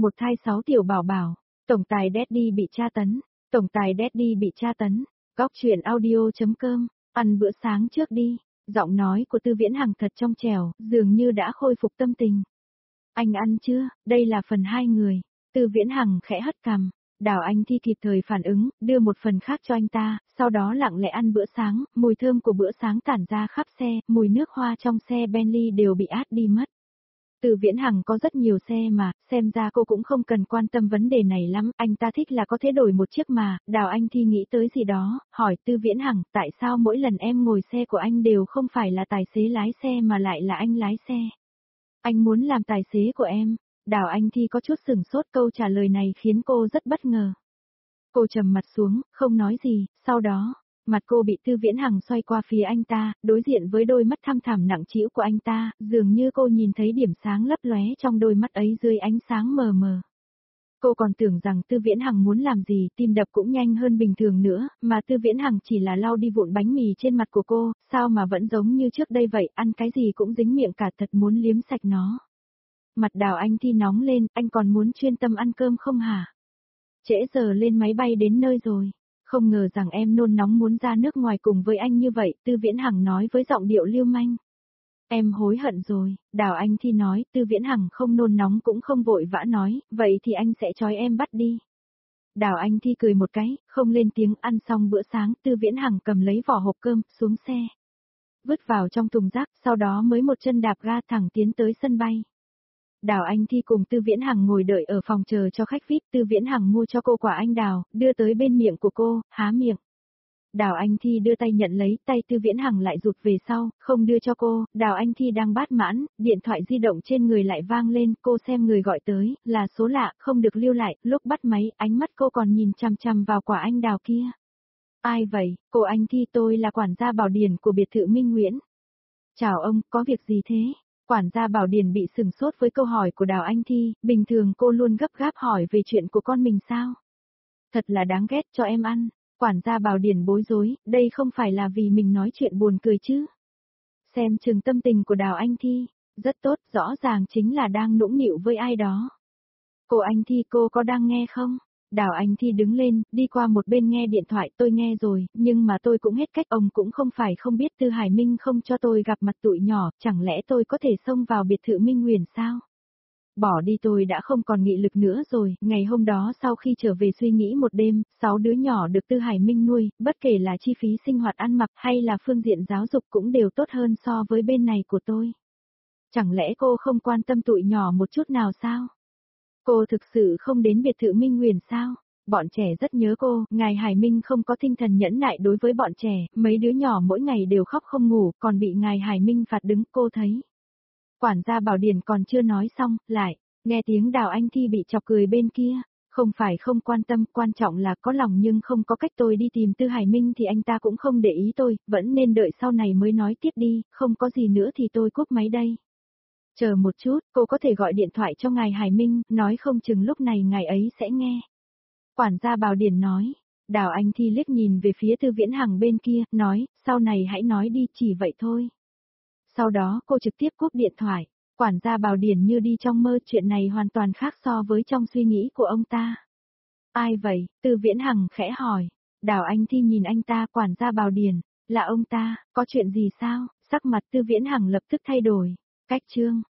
Một thai 6 tiểu bảo bảo, tổng tài Daddy bị tra tấn, tổng tài Daddy bị tra tấn. Góc truyện audio.com, ăn bữa sáng trước đi. Giọng nói của Tư Viễn Hằng thật trong trẻo, dường như đã khôi phục tâm tình. Anh ăn chưa? Đây là phần 2 người. Tư Viễn Hằng khẽ hất cằm. Đào Anh Thi kịp thời phản ứng, đưa một phần khác cho anh ta, sau đó lặng lẽ ăn bữa sáng, mùi thơm của bữa sáng tản ra khắp xe, mùi nước hoa trong xe Bentley đều bị át đi mất. Tư Viễn Hằng có rất nhiều xe mà, xem ra cô cũng không cần quan tâm vấn đề này lắm, anh ta thích là có thể đổi một chiếc mà. Đào Anh Thi nghĩ tới gì đó, hỏi Tư Viễn Hằng, tại sao mỗi lần em ngồi xe của anh đều không phải là tài xế lái xe mà lại là anh lái xe? Anh muốn làm tài xế của em. Đào Anh Thi có chút sửng sốt, câu trả lời này khiến cô rất bất ngờ. Cô trầm mặt xuống, không nói gì, sau đó, mặt cô bị Tư Viễn Hằng xoay qua phía anh ta, đối diện với đôi mắt thăm thẳm nặng trĩu của anh ta, dường như cô nhìn thấy điểm sáng lấp lóe trong đôi mắt ấy dưới ánh sáng mờ mờ. Cô còn tưởng rằng Tư Viễn Hằng muốn làm gì, tim đập cũng nhanh hơn bình thường nữa, mà Tư Viễn Hằng chỉ là lau đi vụn bánh mì trên mặt của cô, sao mà vẫn giống như trước đây vậy, ăn cái gì cũng dính miệng cả, thật muốn liếm sạch nó. Mặt Đào Anh Thi nóng lên, anh còn muốn chuyên tâm ăn cơm không hả? Trễ giờ lên máy bay đến nơi rồi. Không ngờ rằng em nôn nóng muốn ra nước ngoài cùng với anh như vậy, Tư Viễn Hằng nói với giọng điệu lưu manh. Em hối hận rồi, Đào Anh Thi nói, Tư Viễn Hằng không nôn nóng cũng không vội vã nói, vậy thì anh sẽ trói em bắt đi. Đào Anh Thi cười một cái, không lên tiếng. Ăn xong bữa sáng, Tư Viễn Hằng cầm lấy vỏ hộp cơm, xuống xe. Vứt vào trong thùng rác, sau đó mới một chân đạp ga thẳng tiến tới sân bay. Đào Anh Thi cùng Tư Viễn Hằng ngồi đợi ở phòng chờ cho khách VIP, Tư Viễn Hằng mua cho cô quả anh đào, đưa tới bên miệng của cô, há miệng. Đào Anh Thi đưa tay nhận lấy, tay Tư Viễn Hằng lại rụt về sau, không đưa cho cô. Đào Anh Thi đang bát mãn, điện thoại di động trên người lại vang lên, cô xem người gọi tới, là số lạ, không được lưu lại, lúc bắt máy, ánh mắt cô còn nhìn chằm chằm vào quả anh đào kia. Ai vậy? Cô Anh Thi, tôi là quản gia Bảo Điền của biệt thự Minh Nguyễn. Chào ông, có việc gì thế? Quản gia Bảo Điền bị sửng sốt với câu hỏi của Đào Anh Thi, bình thường cô luôn gấp gáp hỏi về chuyện của con mình sao? Thật là đáng ghét, cho em ăn. Quản gia Bảo Điền bối rối, đây không phải là vì mình nói chuyện buồn cười chứ? Xem chừng tâm tình của Đào Anh Thi, rất tốt, rõ ràng chính là đang nũng nịu với ai đó. Cô Anh Thi, cô có đang nghe không? Đào Anh Thi đứng lên, đi qua một bên nghe điện thoại. Tôi nghe rồi, nhưng mà tôi cũng hết cách, ông cũng không phải không biết Tư Hải Minh không cho tôi gặp mặt tụi nhỏ, chẳng lẽ tôi có thể xông vào biệt thự Minh Huyền sao? Bỏ đi, tôi đã không còn nghị lực nữa rồi. Ngày hôm đó sau khi trở về suy nghĩ một đêm, 6 đứa nhỏ được Tư Hải Minh nuôi, bất kể là chi phí sinh hoạt ăn mặc hay là phương diện giáo dục cũng đều tốt hơn so với bên này của tôi. Chẳng lẽ cô không quan tâm tụi nhỏ một chút nào sao? Cô thực sự không đến biệt thự Minh Huyền sao? Bọn trẻ rất nhớ cô, ngài Hải Minh không có tinh thần nhẫn nại đối với bọn trẻ, mấy đứa nhỏ mỗi ngày đều khóc không ngủ, còn bị ngài Hải Minh phạt đứng, cô thấy. Quản gia Bảo Điền còn chưa nói xong, lại, nghe tiếng Đào Anh Thi bị chọc cười bên kia. Không phải không quan tâm, quan trọng là có lòng nhưng không có cách. Tôi đi tìm Tư Hải Minh thì anh ta cũng không để ý tôi, vẫn nên đợi sau này mới nói tiếp đi, không có gì nữa thì tôi cúp máy đây. Chờ một chút, cô có thể gọi điện thoại cho ngài Hải Minh, nói không chừng lúc này ngài ấy sẽ nghe. Quản gia Bảo Điền nói. Đào Anh Thi liếc nhìn về phía Tư Viễn Hằng bên kia, nói, sau này hãy nói đi, chỉ vậy thôi. Sau đó cô trực tiếp cúp điện thoại. Quản gia Bảo Điền như đi trong mơ, chuyện này hoàn toàn khác so với trong suy nghĩ của ông ta. Ai vậy? Tư Viễn Hằng khẽ hỏi. Đào Anh Thi nhìn anh ta. Quản gia Bảo Điền, là ông ta, có chuyện gì sao? Sắc mặt Tư Viễn Hằng lập tức thay đổi. Cách chương.